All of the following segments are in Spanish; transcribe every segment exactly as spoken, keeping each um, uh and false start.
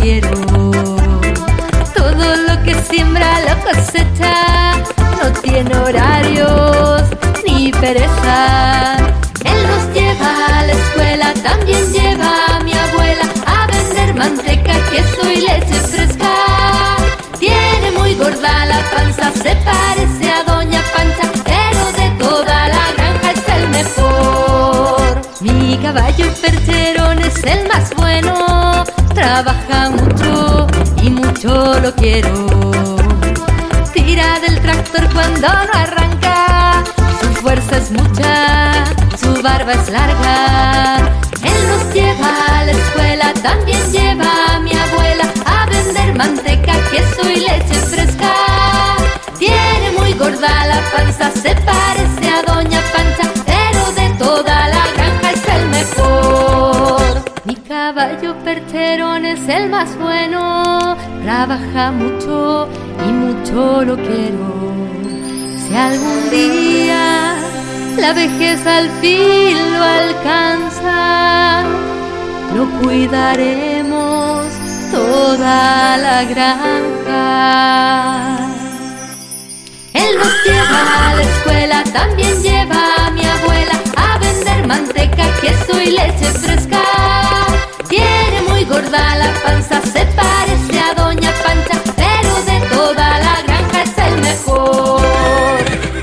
quiero. Todo lo que siembra lo cosecha, no tiene horarios ni pereza. Él nos lleva a la escuela, también lleva a mi abuela a vender manteca, queso y leche fresca. Tiene muy gorda la panza, se parece a Doña Pancha, pero de toda la granja es el mejor. Mi caballo percherón es el más bueno, trabaja mucho y mucho lo quiero. Tira del tractor cuando no arranca, su fuerza es mucha, su barba es larga. Él nos lleva a la escuela, también lleva a mi abuela a vender manteca, queso y leche fresca. Tiene muy gorda la panza, se parece a Doña Pancha, pero de toda la granja es el mejor. Mi caballo percherón es el más bueno, trabaja mucho y mucho lo quiero. Si algún día la vejez al fin lo alcanza, lo cuidaremos toda la granja. Él nos lleva a la escuela, también lleva a mi abuela a vender manteca, queso y leche fresca. Tiene muy gorda la panza, se parece a Doña Pancha, pero de toda la granja es el mejor.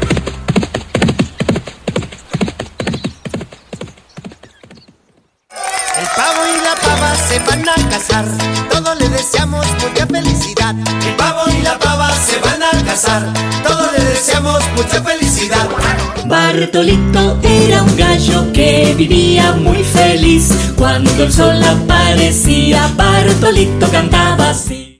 El pavo y la pava se van a casar, todos le deseamos mucha felicidad. El pavo y la pava se van a casar, todos le deseamos mucha felicidad. Bartolito era un gallo que vivía muy feliz. Cuando el sol aparecía, Bartolito cantaba así.